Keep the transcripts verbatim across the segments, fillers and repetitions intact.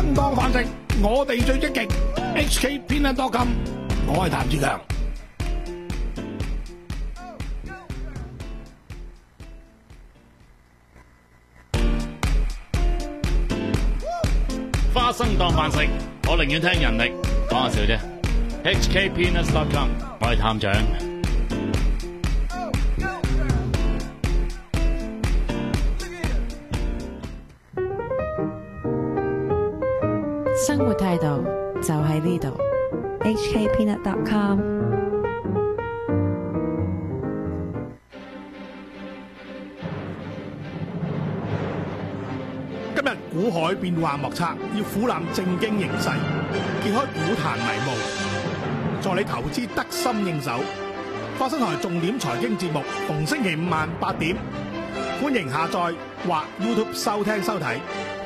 生當飯食，我哋最積極。H K Peanut dot com， 我係譚志強。 花生當飯食，我寧願聽人力，講下笑啫。H K Peanut dot com， 我係探長。 生活態度就喺呢度。 H K Peanut dot com。 今日股海變幻莫測，要俯瞰正經形勢，揭開股壇迷霧，助你投資得心應手。花生台重點財經節目，逢星期五晚八點，歡迎下載或 YouTube 收聽收睇。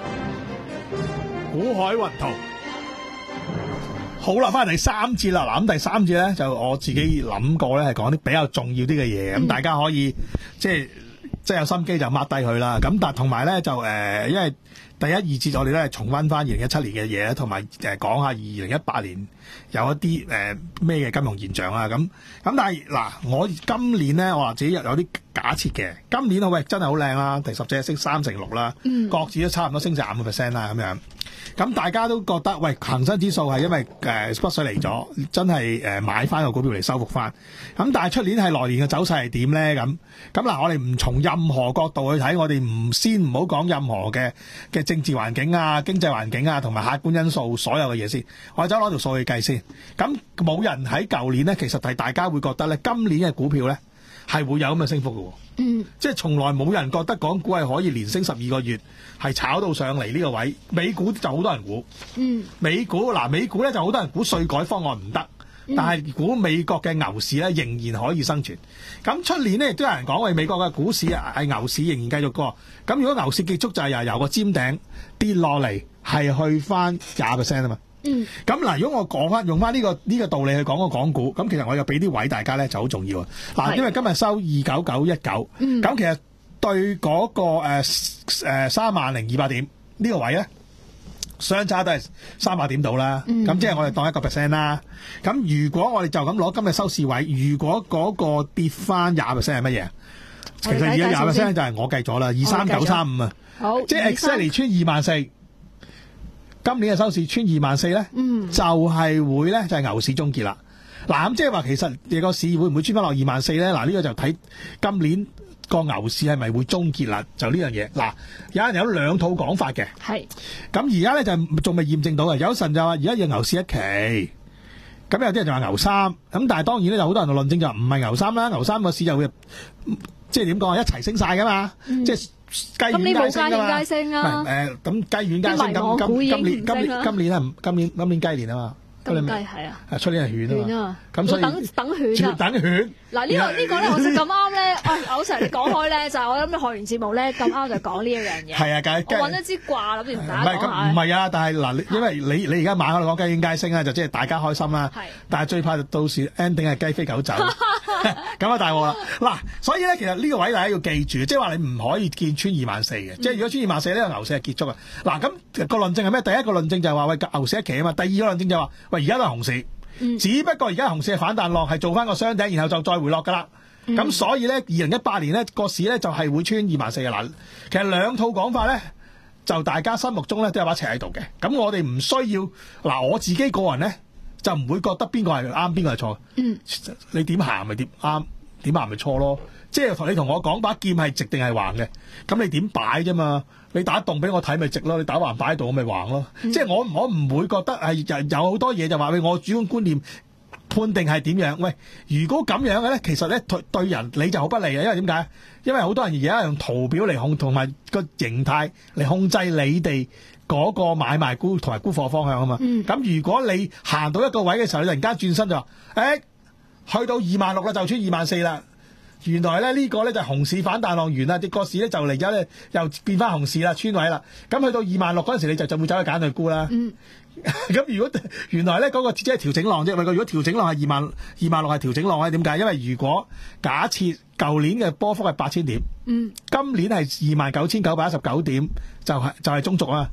股海雲圖，好啦，翻嚟第三節啦。嗱，咁第三節咧就我自己諗過咧，係講啲比較重要啲嘅嘢，咁、嗯、大家可以即係即係有心機就 mark 低佢啦。咁但係同埋咧就誒、呃，因為第一二節我哋都係重溫翻二零一七年嘅嘢，同埋誒講下二零一八年有一啲誒咩嘅金融現象啊。咁咁但係嗱，我今年咧我話自己有啲假設嘅，今年啊喂真係好靚啦，第十隻升三成六啦，各自都差唔多升成五個 percent 啦咁樣。咁大家都覺得喂，恆生指數係因為誒北水嚟咗，真係誒買翻個股票嚟收復翻。咁但係出年係來年嘅走勢係點咧？咁咁嗱，我哋唔從任何角度去睇，我哋唔先唔好講任何嘅嘅政治環境啊、經濟環境啊同埋客觀因素所有嘅嘢先，我哋走攞條數去計先。咁冇人喺舊年咧，其實係大家會覺得咧，今年嘅股票咧係會有咁嘅升幅嘅。嗯，即係從來冇人覺得港股係可以連升十二個月，係炒到上嚟呢個位。美股就好多人估，嗯，美股嗱，美股咧就好多人估稅改方案唔得，嗯、但係估美國嘅牛市咧仍然可以生存。咁出年咧亦都有人講喂，美國嘅股市係牛市仍然繼續過。咁如果牛市結束就係由由個尖頂跌落嚟，係去翻廿 percent 啊嘛。嗯，咁嗱，如果我講翻用翻呢、這個呢、這個道理去講個港股，咁其實我又俾啲位大家咧就好重要啊。嗱，因為今日收二九九一九，咁、嗯、其實對嗰、那個誒誒三萬零二百點呢個位咧，相差都係三百點到啦。咁、嗯、即係我哋當一個 percent 啦。咁如果我哋就咁攞今日收市位，如果嗰個跌翻廿 percent 係乜嘢？其實而家廿 percent 就係我計咗啦，二三九三五啊。好，即係 exactly 穿二萬四。今年嘅收市穿二萬四咧，就係、是、會咧就係、是、牛市終結啦。嗱，咁即係話其實你個市會唔會穿翻落二萬四咧？嗱，呢個就睇今年個牛市係咪會終結啦？就呢樣嘢。嗱，有人有兩套講法嘅。係。咁而家咧就仲未驗證到嘅。有神就話而家要牛市一期，咁有啲人就話牛三。咁但係當然咧，有好多人就論證就唔係牛三啦。牛三個市就會即係點講啊？一齊升晒噶嘛。嗯、即係。雞軟雞升㗎嘛，唔係誒咁雞軟雞升，咁今今年今年今年係今年今年雞年啊嘛，今年係啊，出年係犬啊嘛，咁所以等等犬啊， 等犬。嗱呢個呢個咧，我就咁啱咧，啊，我成日講開咧，就係我諗你學完節目咧，咁啱就講呢一樣嘢。係啊，梗係我揾咗支卦諗住同大家講下。 唔係啊，但係嗱，因為你你而家晚黑講雞軟雞升啊，就即係大家開心啦。係，但係最怕到時 ending 係雞飛狗走。咁啊大鑊啦！嗱，所以咧，其實呢個位大家要記住，即係話你唔可以見穿二萬四嘅，即係如果穿二萬四呢個牛市係結束啊！嗱，咁個論證係咩？第一個論證就係話喂牛市一期啊嘛，第二個論證就係話喂而家都係熊市，嗯、只不過而家熊市係反彈浪，係做翻個雙頂，然後就再回落噶啦。咁、嗯、所以咧，二零一八年咧個市咧就係會穿二萬四嘅嗱。其實兩套講法咧，就大家心目中咧都有把尺喺度嘅。咁我哋唔需要嗱，我自己個人咧。就唔會覺得邊個係啱，邊個係錯。嗯，你點行咪點啱，點行咪錯咯。即係同你同我講把劍係直定係橫嘅，咁你點擺啫嘛？你打洞俾我睇咪直咯，你打橫擺喺度我咪橫咯。嗯、即係我我唔會覺得係有好多嘢就話俾我主觀觀念判定係點樣。喂，如果咁樣嘅咧，其實咧對對人你就好不利嘅，因為點解？因為好多人而家用圖表嚟控同埋個形態嚟控制你哋。嗰、那個買賣沽同埋沽貨方向啊嘛，咁、嗯、如果你行到一個位嘅時候，你突然間轉身就話，誒、欸，去到二萬六啦，就穿二萬四啦。原來咧呢、這個咧就係熊市反彈浪完啦，啲個市咧就嚟咗咧又變翻熊市啦，穿位啦。咁去到二萬六嗰陣時，你就就會走去揀去沽啦。咁、嗯、如果原來咧嗰、那個即係調整浪啫，如果調整浪係二萬二萬六係調整浪咧，點解？因為如果假設舊年嘅波幅係八千點，嗯、今年係二萬九千九百一十九點，就係、是、就係、是、中軸啊。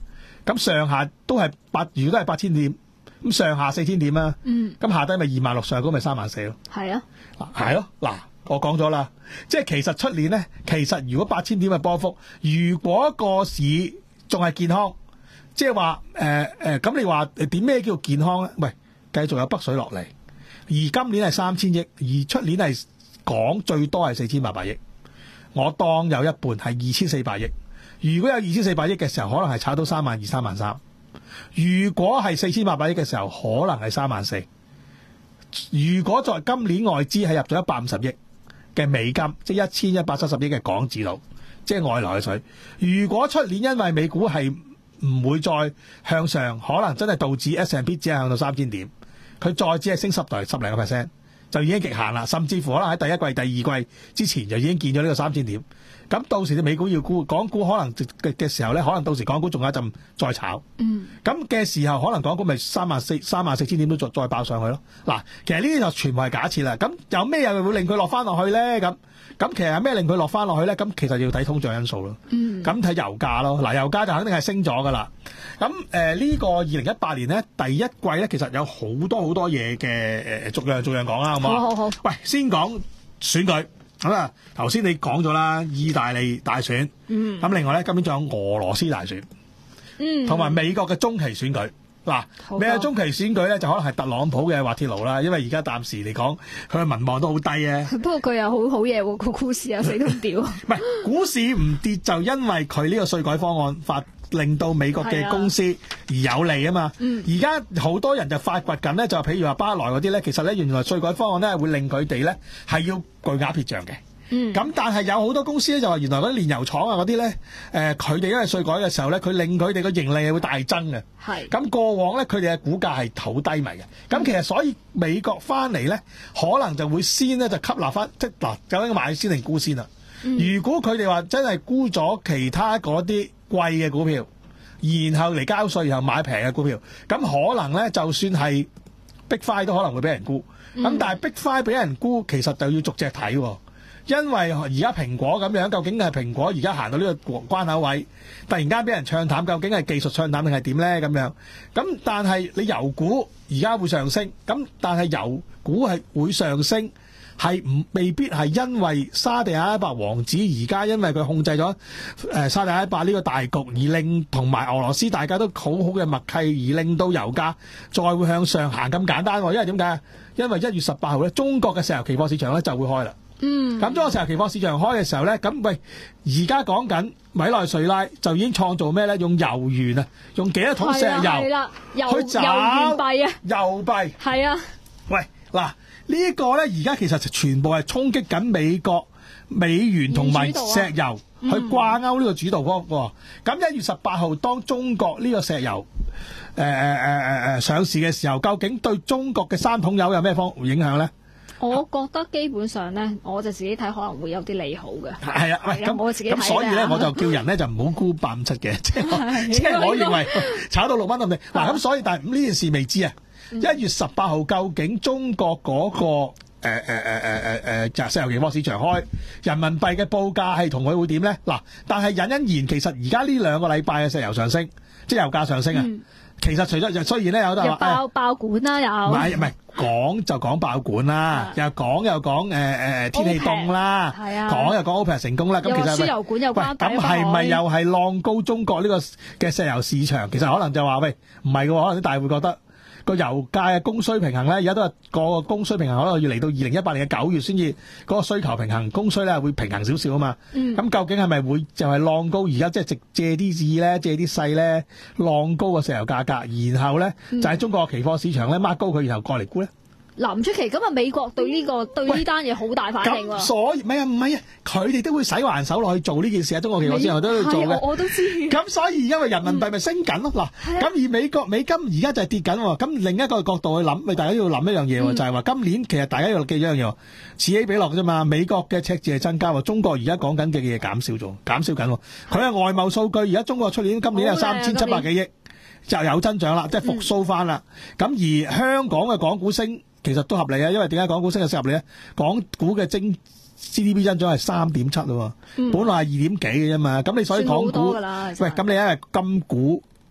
咁上下都係八，如果都係八千點，咁上下四千點啊。 嗯。 咁下低咪二萬六，上高咪三萬四咯。 係啊。 係咯，嗱，我講咗啦，即係其實出年咧，其實如果八千點嘅波幅，如果個市仲係健康，即係話誒誒，咁你話點咩叫健康咧？喂，繼續有北水落嚟，而今年係三千億，而出年係講最多係四千八百億，我當有一半係二千四百億。如果有二千四百億嘅時候，可能係炒到三萬二、三萬三；如果係四千八百億嘅時候，可能係三萬四。如果在今年外資係入咗一百五十億嘅美金，即係一千一百七十億嘅港紙度，即係外來嘅水。如果出年因為美股係唔會再向上，可能真係導致 S and P 只係向到三千點，佢再只係升十代十零個 percent，就已經極限啦。甚至乎可能喺第一季、第二季之前就已經見咗呢個三千點。咁到時啲美股要沽，港股可能嘅嘅時候咧，可能到時港股仲有一陣再炒。嗯。咁嘅時候，可能港股咪三萬四、三萬四千點都再再爆上去咯。嗱，其實呢啲就全部係假設啦。咁有咩又會令佢落翻落去咧？咁咁其實有咩令佢落翻落去咧？咁其實要睇通脹因素咯。嗯。咁睇油價咯。嗱，油價就肯定係升咗噶啦。咁誒呢個二零一八年咧第一季咧，其實有好多好多嘢嘅誒，逐樣逐樣講啦，好唔好？ 好好好。 喂，先講選舉。咁啊，頭先你講咗啦，意大利大選，嗯，咁另外咧，今年仲有俄羅斯大選，嗯，同埋美國嘅中期選舉。嗱，美國中期選舉咧，就可能係特朗普嘅滑鐵盧啦，因為而家暫時嚟講，佢嘅民望都好低啊。 不過佢又好好嘢喎，個股市又死都唔掉。唔係股市唔跌，就因為佢呢個稅改方案發令到美國嘅公司而有利啊嘛。而家好多人就發掘緊咧，就譬如話巴萊嗰啲咧，其實咧原來稅改方案咧會令佢哋咧係要巨額撇帳嘅。咁、嗯、但係有好多公司咧就話原來嗰啲煉油廠啊嗰啲咧，誒佢哋因為稅改嘅時候咧，佢令佢哋個盈利係會大增嘅。係咁過往咧，佢哋嘅股價係好低迷嘅。咁、嗯、其實所以美國翻嚟咧，可能就會先咧就吸納翻，即係嗱究竟買先定沽先啦。嗯、如果佢哋話真係沽咗其他嗰啲貴嘅股票，然後嚟交稅，然後買平嘅股票，咁可能咧就算係 Big Five 都可能會俾人沽。咁、嗯、但係 Big Five 俾人沽，其實就要逐隻睇喎。因為而家蘋果咁樣，究竟係蘋果而家行到呢個關口位，突然間俾人唱淡，究竟係技術唱淡定係點咧？咁樣咁，但係你油股而家會上升，咁但係油股係會上升，係唔未必係因為沙地阿拉伯王子而家因為佢控制咗誒沙地阿拉伯呢個大局，而令同埋俄羅斯大家都好好嘅默契，而令到油價再會向上行咁簡單。因為點解？因為一月十八號咧，中國嘅石油期貨市場咧就會開啦。嗯，咁中國石油期貨市場開嘅時候咧，咁喂，而家講緊委內瑞拉就已經創造咩咧？用油源啊，用幾多桶石油去找油幣啊？油幣係啊， 喂，嗱呢一個咧，而家其實全部係衝擊緊美國美元同埋石油去掛鈎呢個主導嗰個。咁一月十八號當中國呢個石油誒誒誒誒上市嘅時候，究竟對中國嘅三桶油有咩方影響咧？ 我覺得基本上咧，我就自己睇可能會有啲利好嘅。 係啊，喂，咁我自己睇咁所以咧，我就叫人咧就唔好沽八五七嘅，即係即係我認為炒到六蚊咁定。嗱咁所以，但係呢件事未知啊。一月十八號究竟中國嗰個誒誒誒誒誒誒石油期貨市場開，人民幣嘅報價係同佢會點咧？嗱，但係隱隱然，其實而家呢兩個禮拜嘅石油上升，即係油價上升啊。嗯其實除咗雖然咧有得話爆爆管啦，又唔係唔係講就講爆管啦，又講又講誒誒天氣凍啦，講又講 OPEC 成功啦。咁其實輸油管又關咁係咪又係浪高中國呢個嘅石油市場？其實可能就話喂唔係嘅，可能啲大戶覺得個油價嘅供需平衡咧，而家都係個供需平衡可能要嚟到二零一八年嘅九月先至嗰個需求平衡，供需咧會平衡少少啊嘛。咁、嗯、究竟係咪會就係浪高？而家即係直借啲意咧，借啲勢咧，浪高個石油價格，然後咧就喺中國期貨市場咧掹高佢，然後過嚟沽咧。 嗱唔出奇，咁啊美國對呢、呢個對呢單嘢好大反應喎。 所以唔係啊唔係啊，佢哋都會使還手落去做呢件事啊。中國期貨市場都要做嘅。 我都知。 咁所以因為人民幣咪升緊咯。嗱、嗯，咁而美國美金而家就係跌緊喎。咁另一個角度去諗，咪大家要諗一樣嘢喎，就係話今年其實大家要記一樣嘢，此起彼落啫嘛。美國嘅赤字係增加喎，中國而家講緊嘅嘢減少咗，減少緊喎。佢係外貿數據，而家中國出年今年有三千七百幾億，就有增長啦，即係復甦翻啦。咁、嗯、而香港嘅港股升。其實都合理啊，因為點解港股升嘅合理咧？港股嘅增 G D P 增長係三點七咯，本來係二點幾嘅啫嘛。咁你所以港股，喂，咁你因為金股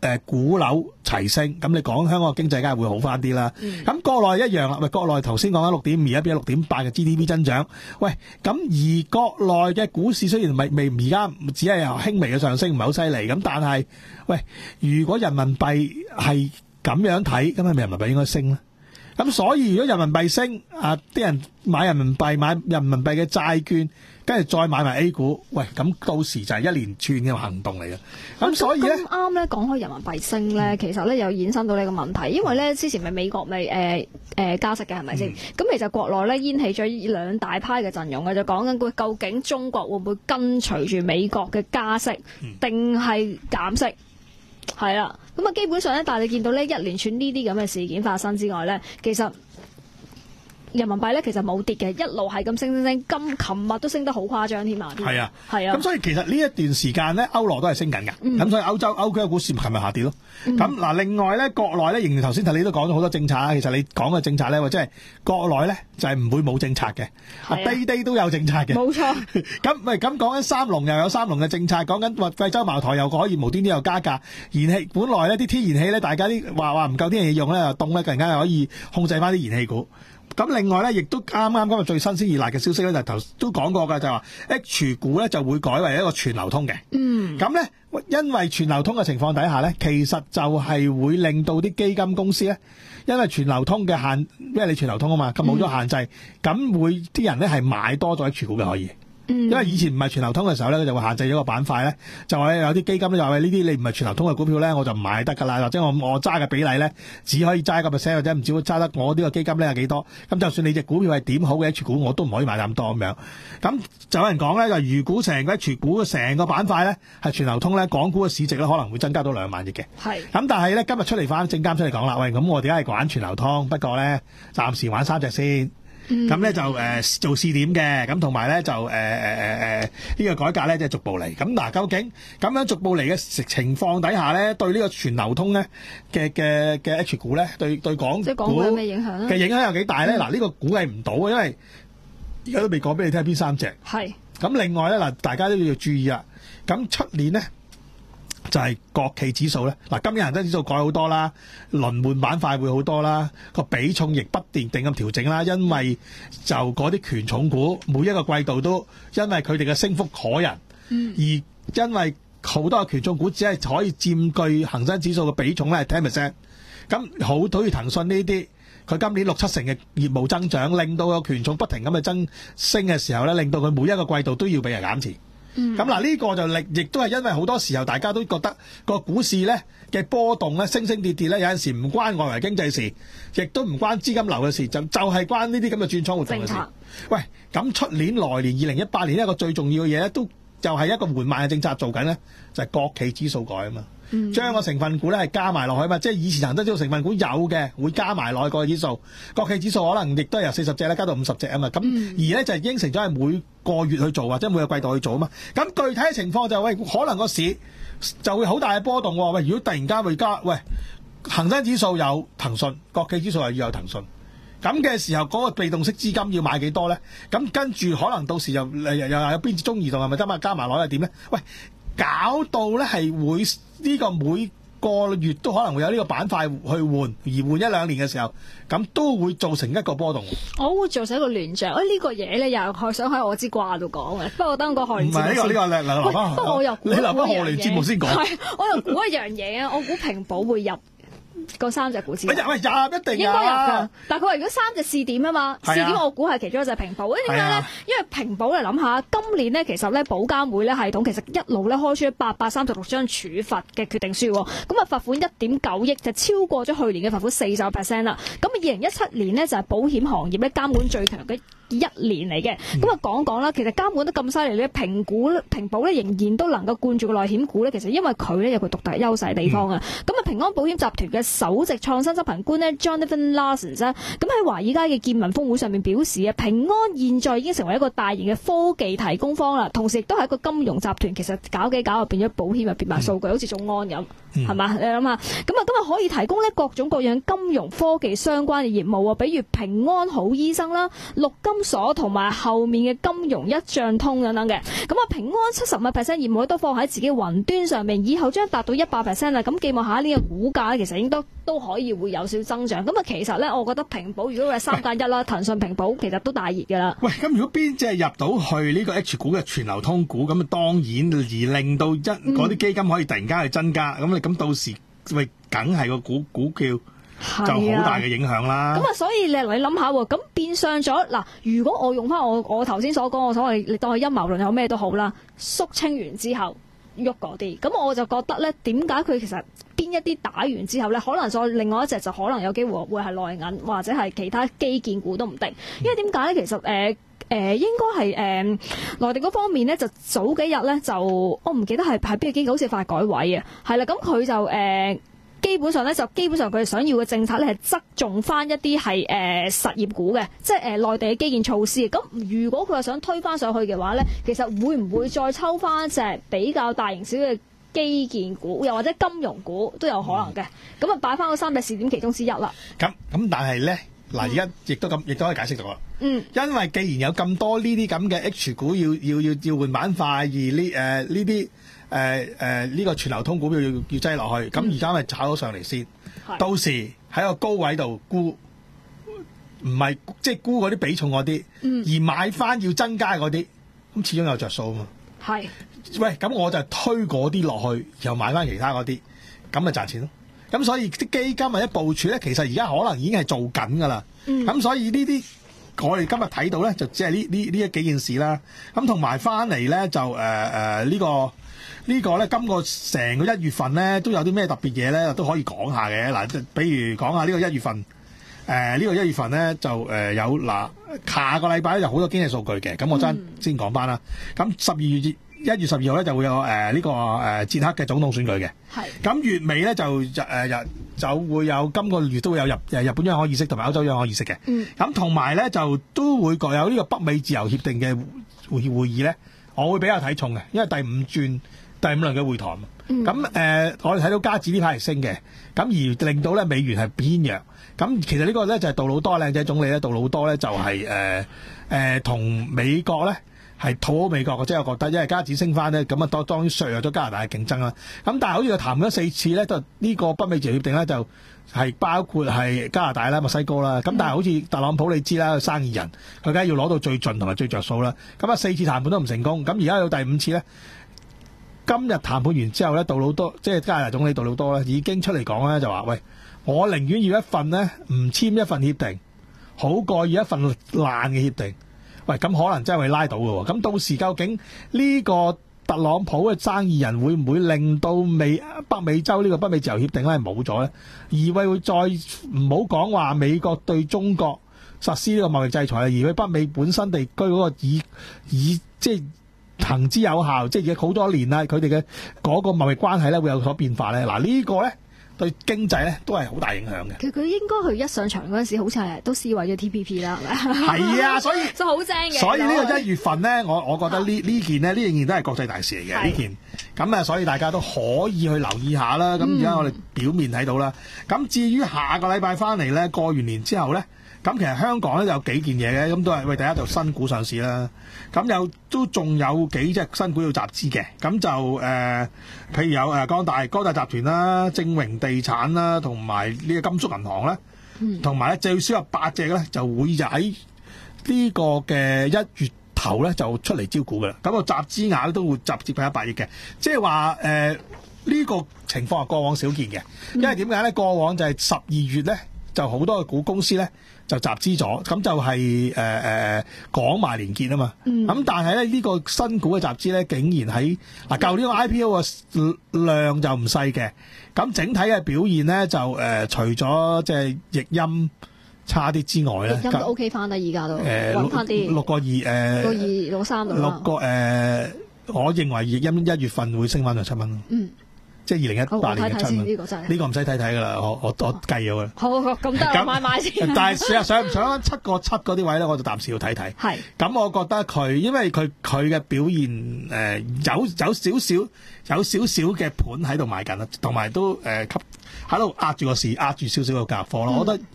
誒股樓齊升，咁你講香港嘅經濟梗係會好翻啲啦。咁、嗯、國內一樣啦，喂，國內頭先講緊六點五，而家變咗六點八嘅 G D P 增長。喂，咁而國內嘅股市雖然未未而家只係有輕微嘅上升，唔係好犀利，咁但係喂，如果人民幣係咁樣睇，咁係咪人民幣應該升咧？咁所以如果人民幣升，啊啲人買人民幣買人民幣嘅債券，跟住再買埋 A 股，喂，咁到時就係一連串嘅行動嚟嘅。咁所以咧， 咁啱咧講開人民幣升咧，嗯、其實咧又衍生到呢個問題，因為咧之前咪美國咪誒誒加息嘅係咪先？咁、嗯、其實國內咧掀起咗兩大派嘅陣容嘅，就講緊佢究竟中國會唔會跟隨住美國嘅加息，定係減息？係啦，咁啊基本上咧，但係你見到呢一連串呢啲咁嘅事件發生之外咧，其實人民幣咧其實冇跌嘅，一路係咁升升升，今琴日都升得好誇張添啊！ 係啊， 係啊， 咁所以其實呢一段時間咧，歐羅都係升緊嘅，咁、嗯、所以歐洲歐區嘅股市琴日下跌咯。咁嗱、嗯，另外咧，國內咧，仍然頭先睇你都講咗好多政策啊。其實你講嘅政策咧，或者係國內咧，就係唔會冇政策嘅，啊地地都有政策嘅， 冇錯。 咁咪咁講緊三龍又有三龍嘅政策，講緊話貴州茅台又可以無端端又加價，燃氣本來呢啲天然氣咧，大家啲話話唔夠天然氣用咧，又凍咧，突然間又可以控制翻啲燃氣股。咁另外咧，亦都啱啱今日最新鮮熱辣嘅消息咧，就頭都講過㗎，就係話 H 股咧就會改為一個全流通嘅。嗯。咁咧，因為全流通嘅情況底下咧，其實就係會令到啲基金公司咧，因為全流通嘅限，因為你全流通啊嘛，咁冇咗限制，咁、嗯、會啲人咧係買多咗 H 股嘅可以。因為以前唔係全流通嘅時候咧，佢就會限制咗個板塊咧，就話有啲基金咧就話呢啲你唔係全流通嘅股票咧，我就唔買得噶啦，或者我我揸嘅比例咧只可以揸一個 percent 或者唔止揸得我呢個基金咧有幾多，咁就算你隻股票係點好嘅 H 股，我都唔可以買咁多咁樣。咁就有人講咧，就如果成個 H 股嘅成個板塊咧係全流通咧，港股嘅市值咧可能會增加到兩萬億嘅。係。咁但係咧今日出嚟翻證監出嚟講啦，喂，咁我哋而家係玩全流通，不過咧暫時玩三隻先。咁咧、嗯、就誒、呃、做試點嘅，咁同埋咧就誒誒誒誒呢個改革咧即係逐步嚟。咁嗱，究竟咁樣逐步嚟嘅情況底下咧，對呢個全流通咧嘅嘅嘅 H 股咧，對對港股有咩影響嘅影響有幾大咧？嗱、嗯，呢、呢個估計唔到，因為而家都未講俾你聽邊三隻。係。咁另外咧嗱，大家都要注意啦。咁出年咧。就係國企指數咧，嗱今年恒生指數改好多啦，輪換板塊會好多啦，個比重亦不斷定咁調整啦，因為就嗰啲權重股每一個季度都因為佢哋嘅升幅可人，嗯、而因為好多嘅權重股只係可以佔據恒生指數嘅比重咧係十 percent， 咁好好似騰訊呢啲，佢今年六七成嘅業務增長，令到個權重不停咁去增升嘅時候咧，令到佢每一個季度都要俾人減持。咁嗱呢個就力，亦都係因為好多時候大家都覺得個股市咧嘅波動咧升升跌跌咧，有陣時唔關外圍經濟事，亦都唔關資金流嘅事，就就係關呢啲咁嘅轉倉活動嘅事。喂，咁出年來年二零一八年一個最重要嘅嘢咧，都就係一個緩慢嘅政策做緊咧，就係、是、國企指數改啊嘛。將個成分股咧係加埋落去嘛，即係以前恒生指數成分股有嘅會加埋落去個指數，國企指數可能亦都係由四十隻咧加到五十隻啊嘛。咁、嗯、而咧就係應承咗係每個月去做或者每個季度去做啊嘛。咁具體嘅情況就係、喂，可能個市就會好大嘅波動喎。喂，如果突然間會加，喂，恒生指數有騰訊，國企指數又要有騰訊，咁嘅時候嗰、嗰個被動式資金要買幾多咧？咁跟住可能到時又又又有邊隻中移動係咪得嘛？加埋落去係點咧？喂！搞到咧係會呢個每個月都可能會有呢個板塊去換，而換一兩年嘅時候，咁都會造成一個波動。我會造成一個亂象。哎，呢個嘢咧又係想喺我支卦度講嘅，不過等個學聯節目先。唔係呢個呢個咧，留翻。不過我又你留翻學聯節目先講。係，我又估一樣嘢啊！我估平保會入。嗰三隻股市，喂入，喂入一定應該入㗎。但係佢話如果三隻試點啊嘛，試點我估係其中一隻平保。點解咧？因為平保嚟諗下，今年咧其實咧保監會咧系統其實一路咧開出八百三十六張處罰嘅決定書，咁啊罰款一點九億，就超過咗去年嘅罰款四十 percent 啦。咁啊二零一七年呢，就係保險行業咧監管最強嘅一年嚟嘅。咁啊講講啦，其實監管得咁犀利咧，評估平保咧仍然都能夠灌注個內險股咧，其實因為佢咧有佢獨特優勢地方啊。咁啊、嗯、平安保險集團嘅首席創新執行官呢 Jonathan Lawson 啫，咁喺華爾街嘅見聞峰會上面表示啊，平安現在已經成為一個大型嘅科技提供方啦，同時亦都係一個金融集團。其實搞幾搞就變咗保險入變埋數據，好似眾安咁，係嘛、嗯？你諗下，咁啊今日可以提供呢各種各樣金融科技相關嘅業務啊，比如平安好醫生啦、陸金鎖同埋後面嘅金融一賬通等等嘅。咁啊，平安七十五 percent 業務都放喺自己雲端上面，以後將達到一百 percent 啦。咁寄望下呢個股價其實應該都可以會有少少增長。咁啊，其實咧，我覺得平保如果係三加一啦，騰訊平保其實都大熱㗎啦。 喂，咁如果邊隻入到去呢個 H 股嘅全流通股，咁啊當然而令到一嗰啲基金可以突然間去增加，咁你咁到時喂梗係個股股票就好大嘅影響啦。 咁啊，所以你你諗下喎，咁變相咗嗱，如果我用翻我我頭先所講，我所謂你當係陰謀論有咩都好啦，肅清完之後喐嗰啲，咁我就覺得咧，點解佢其實邊一啲打完之後咧，可能再另外一隻就可能有機會會係內銀或者係其他基建股都唔定，因為點解咧？其實誒。呃誒、呃、應該係誒、呃、內地嗰方面咧，就早幾日咧就我唔記得係係邊個機構，好似發改委啊，係啦，咁佢就誒、呃、基本上咧就基本上佢哋想要嘅政策咧係側重翻一啲係誒實業股嘅，即係誒、呃、內地嘅基建措施。咁如果佢係想推翻上去嘅話咧，其實會唔會再抽翻隻比較大型少嘅基建股，又或者金融股都有可能嘅？咁啊擺翻嗰三隻試點其中之一啦。 咁咁但係咧。嗱，而家亦都咁，亦都可以解釋到啦。 嗯， 因為既然有咁多呢啲咁嘅 H 股要要要要換板塊，而呢誒呢啲誒誒呢個全流通股票要要擠落去，咁而家咪炒咗上嚟先。到時喺個高位度沽，唔係即係沽嗰啲比重嗰啲，嗯、而買翻要增加嗰啲，咁始終有着數啊嘛。係，喂，咁我就推嗰啲落去，又買翻其他嗰啲，咁咪賺錢咯。咁所以啲基金或者部署咧，其實而家可能已經係做緊㗎啦。咁、嗯、所以呢啲我哋今日睇到咧，就只係呢呢呢一幾件事啦。咁同埋翻嚟咧，就誒誒呢個呢個咧，今個成個一月份咧，都有啲咩特別嘢咧，都可以講下嘅。嗱，比如講下呢個一月份，誒、呃、呢、呢個一月份咧就誒、呃、有嗱，下個禮拜咧有好多經濟數據嘅。咁我真先講翻啦。咁十二月一月十二號咧就會有誒呢、呃這個誒捷克嘅總統選舉嘅，咁月尾咧就誒日、呃、就會有今個月都會有日誒日本央行議息同埋歐洲央行議息嘅，咁同埋咧就都會各有呢個北美自由協定嘅會會議咧，我會比較睇重嘅，因為第五轉第五輪嘅會談，咁、嗯、誒、呃、我哋睇到加指呢排係升嘅，咁而令到咧美元係偏弱，咁其實呢個咧就係杜魯多靚仔總理咧，杜魯多咧就係誒誒同美國咧。係討好美國嘅，即係我覺得，因為加指升翻咧，咁啊當當然削弱咗加拿大嘅競爭啦。咁但係好似佢談咗四次咧，都呢個北美自由協定咧就係包括係加拿大啦、墨西哥啦。咁但係好似特朗普你知啦，生意人佢梗係要攞到最盡同埋最着數啦。咁啊四次談判都唔成功，咁而家有第五次咧，今日談判完之後咧，杜魯多即係加拿大總理杜魯多咧已經出嚟講咧，就話喂，我寧願要一份呢，唔簽一份協定，好過要一份爛嘅協定。喂，咁可能真係會拉到嘅喎，咁到時究竟呢個特朗普嘅生意人會唔會令到美北美洲呢個北美自由協定咧冇咗咧？而會會再唔好講話美國對中國實施呢個貿易制裁，而佢北美本身地區嗰個以以即係行之有效，即係好多年啦，佢哋嘅嗰個貿易關係咧會有所變化咧。嗱、這個、呢個咧。對經濟咧都係好大影響嘅。佢佢應該佢一上場嗰陣時，好似係都撕毀咗 T P P 啦，係咪？係啊，所以就好正嘅。所以呢個一月份咧，我我覺得呢呢件呢，呢件都係國際大事嚟嘅呢件。咁啊，所以大家都可以去留意下啦。咁而家我哋表面睇到啦。咁、嗯、至於下個禮拜翻嚟咧，過完年之後咧，咁其實香港咧有幾件嘢嘅，咁都係喂第一就新股上市啦。咁有都仲有幾隻新股要集資嘅，咁就誒、呃，譬如有誒光大光大集團啦、正榮地產啦，同埋呢個甘肅銀行啦，同埋咧最少有八隻咧就會就喺呢個嘅一月頭咧就出嚟招股嘅啦。咁個集資額咧都會集接近一百億嘅，即係話誒呢個情況係過往少見嘅，因為點解咧？過往就係十二月咧就好多嘅股公司咧。就集資咗，咁就係誒誒講埋連結啊嘛。咁、嗯、但係咧呢、這個新股嘅集資咧，竟然喺嗱舊年個 I P O 嘅量就唔細嘅，咁整體嘅表現咧就誒、呃、除咗即係譯音差啲之外咧， 譯音都 OK 翻啦，而家都揾翻啲六個二誒六二六三度啦。 六個誒、呃，我認為譯音一月份會升翻到七蚊。嗯。即係二零一八年嘅七蚊，呢、這個真係呢個唔使睇睇噶啦，我我我計咗嘅。好，咁得我買買先。但係上上唔上七個七嗰啲位咧，我就暫時要睇睇。係。咁我覺得佢，因為佢佢嘅表現誒、呃、有有少少有少少嘅盤喺度買緊啦，同埋都誒吸喺度壓住個市，壓住少少嘅價貨咯。我覺得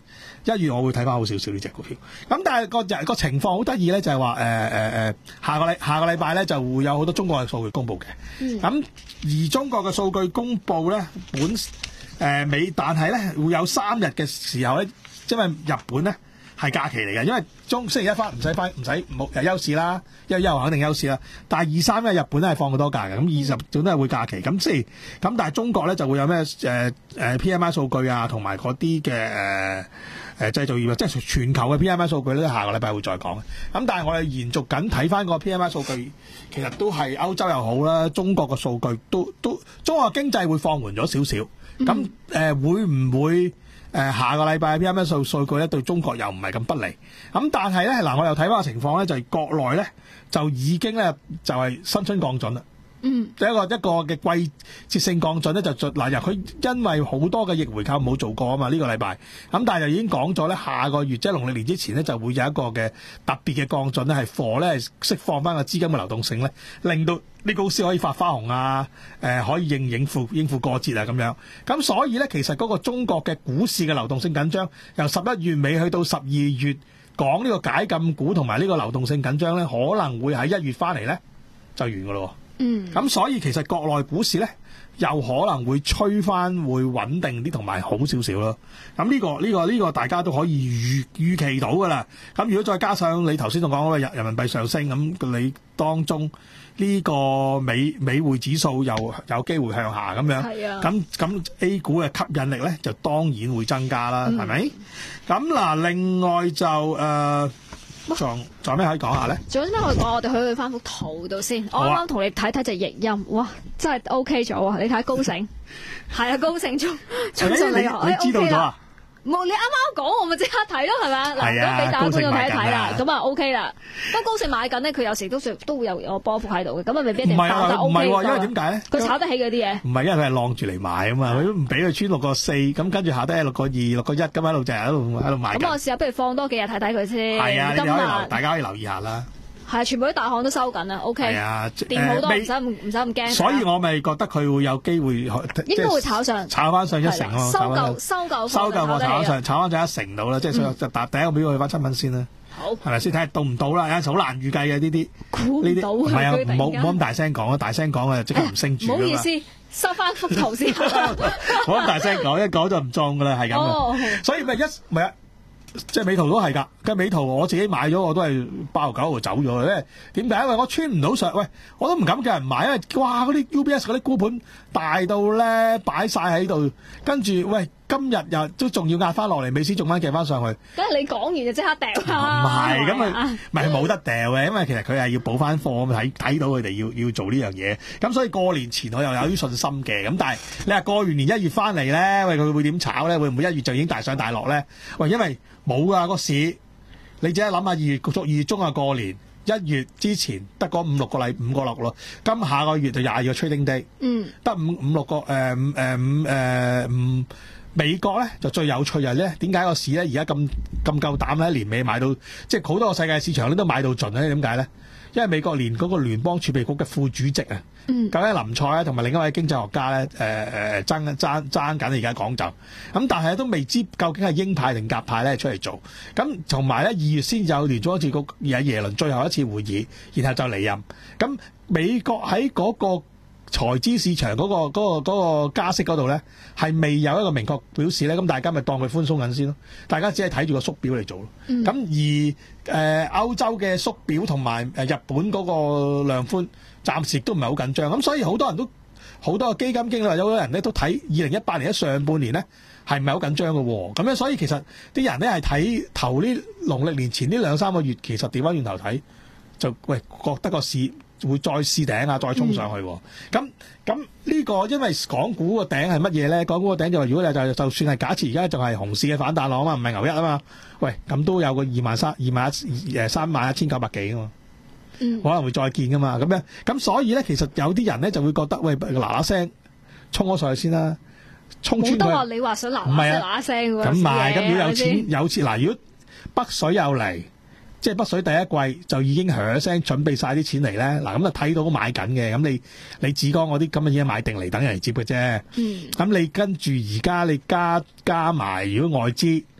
一月我會睇翻好少少呢隻股票。咁但係個個情況好得意咧，就係話誒誒誒下個禮下個禮拜咧就會有好多中國嘅數據公佈嘅。咁、嗯、而中國嘅數據公佈咧，本誒美、呃，但係咧會有三日嘅時候咧，因為日本咧係假期嚟嘅，因為中星期一翻唔使翻唔使冇誒休市啦，因為一號肯定休市啦。但係二三日日本咧係放好多假嘅，咁二十總都係會假期。咁即係咁，但係中國咧就會有咩誒誒 P M I 數據啊，同埋嗰啲嘅誒誒製造業，即係全球嘅 P M I 數據咧，下個禮拜會再講嘅。咁但係我哋延續緊睇翻個 P M I 數據，其實都係歐洲又好啦，中國嘅數據都都中國經濟會放緩咗少少。咁誒、呃、會唔會？誒、呃、下個禮拜 P M I 數數據咧對中國又唔係咁不利，咁但係咧嗱我又睇翻個情況咧，就係、是、國內咧就已經咧就係、是、新春降準啦。嗯，一個一個嘅季節性降準咧就嗱由佢因為好多嘅逆回購冇做過啊嘛呢、這個禮拜，咁但係就已經講咗咧下個月即係農曆年之前咧就會有一個嘅特別嘅降準咧係貨咧釋放翻個資金嘅流動性咧，令到啲公司可以發花紅啊，誒、呃、可以應應付應付過節啊咁樣，咁所以咧其實嗰個中國嘅股市嘅流動性緊張，由十一月尾去到十二月講呢個解禁股同埋呢個流動性緊張咧，可能會喺一月翻嚟咧就完噶咯。嗯，咁所以其實國內股市咧又可能會吹翻，會穩定啲同埋好少少咯。咁呢、呢個呢、呢個呢、呢個大家都可以預預期到噶啦。咁如果再加上你頭先仲講嗰個人人民幣上升，咁你當中呢個美美匯指數又有機會向下咁樣，係啊，咁咁 A 股嘅吸引力咧就當然會增加啦，係、嗯、咪？咁嗱，另外就誒。呃仲仲有咩可以講下咧？ 仲有咩可以講？我哋去去翻幅圖度先。我啱啱同你睇睇隻譯音，哇，真係 O K 咗啊！你睇高盛，係啊，高盛中中信你你知道咗啊？ 冇，你啱啱講我咪即刻睇咯，係咪啊？嗱，咁俾大家觀眾睇一睇啦，咁啊 OK 啦。不過高盛買緊咧，佢有時都都會有有波幅喺度嘅，咁啊未必一定爆得 O K 唔係，因為點解咧？ 佢炒得起嗰啲嘢。唔係，因為佢係晾住嚟買啊嘛，佢都唔俾佢穿六個四，咁跟住下低六個二、六個一，咁喺度就喺度喺度買。咁我試下，不如放多幾日睇睇佢先。係啊，你可以留，大家可以留意下啦。係啊，全部啲大行都收緊啦 ，OK。係啊，掂好多，唔使唔唔使咁驚。所以我咪覺得佢會有機會，應該會炒上，炒翻上一成咯。收夠收夠收夠貨，炒上炒翻上一成到啦，即係所以就第第一個表去翻七蚊先啦。好，係咪先睇下到唔到啦？有陣時好難預計嘅呢啲，估唔到。唔係啊，唔好唔好咁大聲講啊！大聲講啊，即刻唔升住。唔好意思，收翻幅圖先。唔好咁大聲講，一講就唔中噶啦，係咁嘅。所以咪一咪啊。即係美圖都係㗎，跟美圖我自己買咗，我都係八毫九號走咗嘅。因為點解？因為我穿唔到上，喂，我都唔敢叫人買，因為哇嗰啲 U B S 嗰啲沽盤大到咧擺晒喺度，跟住喂今日又都仲要壓翻落嚟，美市仲翻夾翻上去。咁你講完就即刻掉啦。唔係，咁啊，唔係冇得掉嘅，因為其實佢係要補翻貨，睇睇到佢哋要要做呢樣嘢。咁所以過年前我又有啲信心嘅。咁但係你話過完年一月翻嚟咧，喂佢會點炒咧？會唔會一月就已經大上大落咧？喂，因為冇㗎個市，你只係諗下二月足二月中啊過年，一月之前得嗰五六個禮五個六咯，今下個月就廿二個 trading day，嗯，得五五六個誒誒五誒五美國咧就最有趣就係咧，點解個市咧而家咁咁夠膽咧？年尾買到即係好多個世界市場咧都買到盡咧？點解咧？因為美國連嗰個聯邦儲備局嘅副主席啊，嗯，究竟林賽咧同埋另一位經濟學家咧，誒誒爭爭爭緊而家講就，咁但係都未知究竟係鷹派定鴿派咧出嚟做，咁同埋咧二月先有聯儲局有耶倫最後一次會議，然後就離任，咁美國喺嗰個財資市場嗰個嗰個嗰個加息嗰度咧，係未有一個明確表示咧，咁大家咪當佢寬鬆緊先咯，大家只係睇住個縮表嚟做咯。咁、嗯、而誒、呃、歐洲嘅縮表同埋誒日本嗰個量寬，暫時都唔係好緊張。咁所以好多人都好多基金經理或者好多人咧都睇二零一八年嘅上半年咧係唔係好緊張嘅喎。咁樣所以其實啲人咧係睇頭呢農曆年前呢兩三個月，其實調翻轉頭睇就喂覺得個市會再試頂啊，再衝上去。咁咁呢個因為港股個頂係乜嘢咧？港股個頂就話如果你就就算係假設而家就係熊市嘅反彈浪啊嘛，唔係牛一啊嘛。喂，咁都有個二萬三、二萬一、誒三萬一千九百幾啊嘛。嗯，可能會再見噶嘛。咁樣咁所以咧，其實有啲人咧就會覺得喂嗱嗱聲衝咗上去先啦，衝穿佢。冇得話你話想嗱嗱嗱聲喎。咁唔係，咁如果有錢有錢嗱，如果北水又嚟。即係北水第一季就已經響聲準備晒啲錢嚟咧，嗱咁就睇到買緊嘅，咁你你紫光嗰啲咁嘅嘢買定嚟等人嚟接嘅啫。嗯，咁你跟住而家你加加埋，如果外資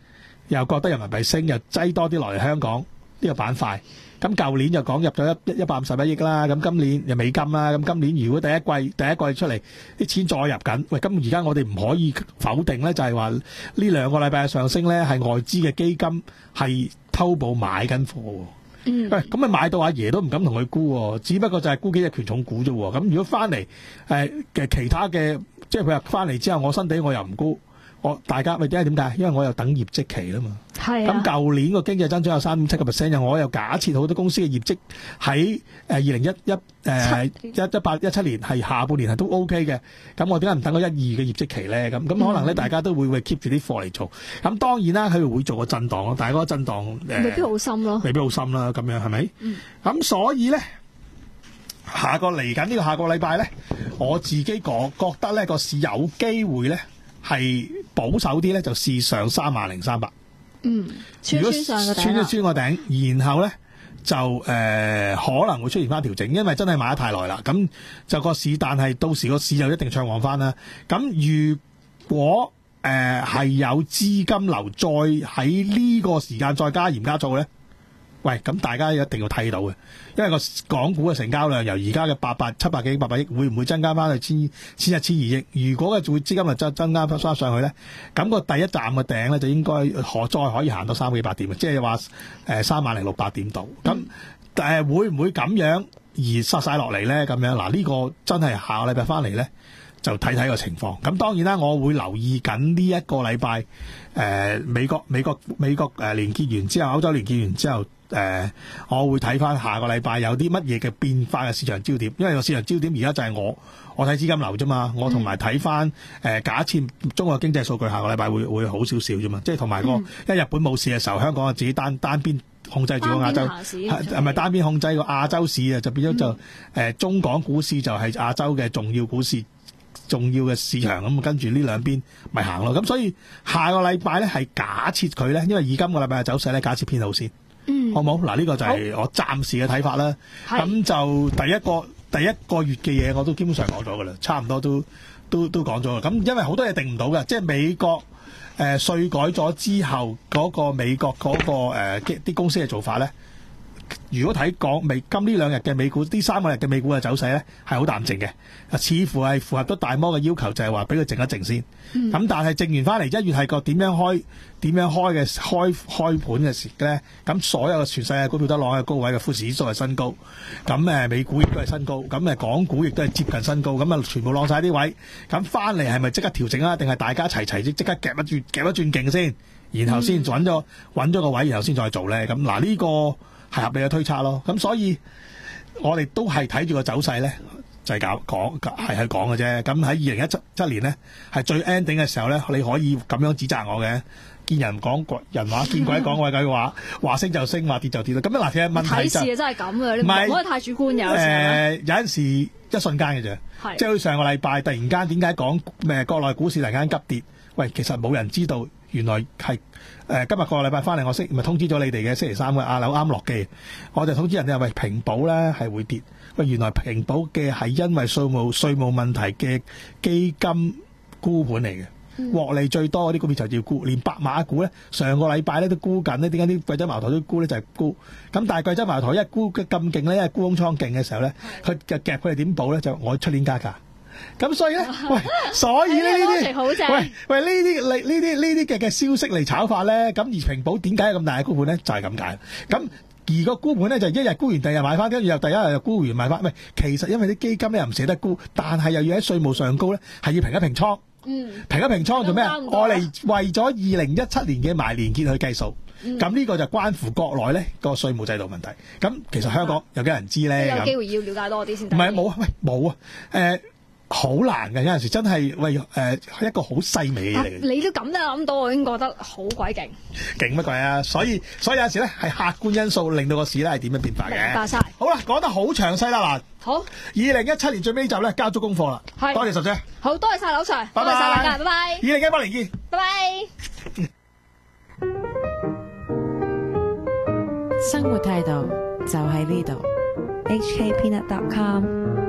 又覺得人民幣升，又擠多啲落嚟香港呢個板塊。咁舊年就講入咗一一百五十一億啦，咁今年又美金啦，咁今年如果第一季第一季出嚟啲錢再入緊，喂，咁而家我哋唔可以否定咧，就係話呢兩個禮拜嘅上升咧，係外資嘅基金係偷步買緊貨喎。 嗯， 喂，咁咪買到阿爺都唔敢同佢沽喎，只不過就係沽幾隻權重股啫喎。咁如果翻嚟誒嘅其他嘅，即係佢話翻嚟之後，我新地我又唔沽。我大家喂，點解點解？因為我又等業績期啦嘛。 係啊。 咁舊年個經濟增長有三點七個 percent， 我又假設好多公司嘅業績喺誒二零一一誒一一八一七年係下半年係都 OK 嘅。咁我點解唔等個一二嘅業績期咧？咁咁可能咧，大家都會會 keep 住啲貨嚟做。咁當然啦，佢會做個震盪咯，但係嗰個震盪誒未必好深咯。 未必好深啦，咁樣係咪？咁、 嗯、 所以咧，下個嚟緊呢個下個禮拜咧，我自己覺覺得咧個市有機會咧。係保守啲咧，就試上三萬零三百。 嗯，穿穿上個頂， 穿一穿個頂，然後咧就誒、呃、可能會出現翻調整，因為真係買得太耐啦。咁就個市，但係到時個市就一定暢旺翻啦。咁如果誒係、呃、有資金流，再喺呢個時間再加鹽加醋咧，喂，咁大家一定要睇到嘅，因為個港股嘅成交量由而家嘅八百七百幾億、八百億，會唔會增加翻去千千一千二億？如果嘅會資金量增增加翻上去咧，咁、個第一站嘅頂咧就應該可再可以行到三幾百點嘅，即係話誒三萬零六百點度。咁誒、呃、會唔會咁樣而殺晒落嚟咧？咁樣嗱，呢、個真係下個禮拜翻嚟咧，就睇睇個情況。咁當然啦，我會留意緊呢一個禮拜誒美國美國美國誒連結完之後，歐洲連結完之後。誒、呃，我會睇翻下個禮拜有啲乜嘢嘅變化嘅市場焦點，因為個市場焦點而家就係我我睇資金流啫嘛，我同埋睇翻誒假設中國經濟數據下個禮拜會會好少少啫嘛，即係同埋個、嗯、因為日本冇事嘅時候，香港自己單單邊控制住個亞洲，係咪單邊控制個亞洲市啊？就變咗就誒、嗯呃、中港股市就係亞洲嘅重要股市、重要嘅市場咁，跟住呢兩邊咪行咯。咁所以下個禮拜咧係假設佢咧，因為以今個禮拜嘅走勢咧，假設偏好先。嗯，好冇嗱？呢、這個就係我暫時嘅睇法啦。咁就第一個第一個月嘅嘢，我都基本上講咗噶啦，差唔多都都都講咗啦。咁因為好多嘢定唔到嘅，即係美國誒稅、呃、改咗之後，嗰、那個美國嗰、那個誒啲、呃、公司嘅做法咧。如果睇港美今呢兩日嘅美股，呢三個日嘅美股嘅走勢咧，係好淡靜嘅，似乎係符合咗大摩嘅要求，就係話俾佢靜一靜先。咁、嗯、但係靜完翻嚟，一月係個點樣開點樣開嘅開開盤嘅時咧，咁所有嘅全世界股票都攞喺高位嘅，富時指數係新高，咁誒美股亦都係新高，咁誒港股亦都係接近新高，咁啊全部攞晒啲位，咁翻嚟係咪即刻調整啊？定係大家齊齊即即刻夾一轉夾一轉勁先，然後先揾咗揾咗個位，然後先再做咧？咁嗱呢個。係合理嘅推測咯，咁所以我哋都係睇住個走勢咧，就係搞講係去講嘅啫。咁喺二零一七七年咧，係最 ending 嘅時候咧，你可以咁樣指責我嘅，見人講鬼人話，見鬼講鬼鬼話，話升就升，話跌就跌啦。咁樣嗱，其實問題就睇市真係咁嘅，你唔可以太主觀嘅。有時誒，有陣時一瞬間嘅啫，即係好似上個禮拜突然間點解講咩國內股市突然間急跌？喂，其實冇人知道。原來係誒、呃、今日個禮拜翻嚟，我識咪通知咗你哋嘅星期三嘅阿柳啱落機，我就通知人哋話喂平保咧係會跌，喂原來平保嘅係因為稅務稅務問題嘅基金沽盤嚟嘅，獲利最多嗰啲股票就要沽，連白馬股咧上個禮拜咧都沽緊咧，點解啲貴州茅台都沽咧就係、是、沽，咁但係貴州茅台一沽咁勁咧，因為沽空倉勁嘅時候咧，佢就夾佢哋點補咧，就我出年加價。咁所以咧，喂，所以呢呢啲，喂喂呢啲嚟呢啲呢啲嘅嘅消息嚟炒法咧，咁而平保點解有咁大嘅沽盤咧？就係咁解。咁而個沽盤咧就一日沽完，第二日買翻，跟住又第一日又沽完買翻。喂，其實因為啲基金咧又唔捨得沽，但係又要喺稅務上高咧，係要平一平倉。嗯，平一平倉做咩啊？我嚟為咗二零一七年嘅埋年結去計數。咁呢、嗯、個就關乎國內咧個稅務制度問題。咁其實香港有幾人知咧？ 有機會要了解多啲先。唔係冇，喂冇啊，誒。好難嘅，有陣時真係喂誒、呃、一個好細微嘅嘢嚟嘅。你都咁都諗到，我已經覺得好鬼勁。 勁乜鬼啊！所以所以有陣時咧係客觀因素令到個市咧係點樣變化嘅。 明白晒。好啦，講得好詳細啦嗱。好。二零一七年最尾呢集咧交足功課啦。係。多謝十姐。好多謝晒劉 Sir，多謝晒大家，拜拜。二零一八年見。拜拜。 生活態度就喺呢度。 H K Peanut dot com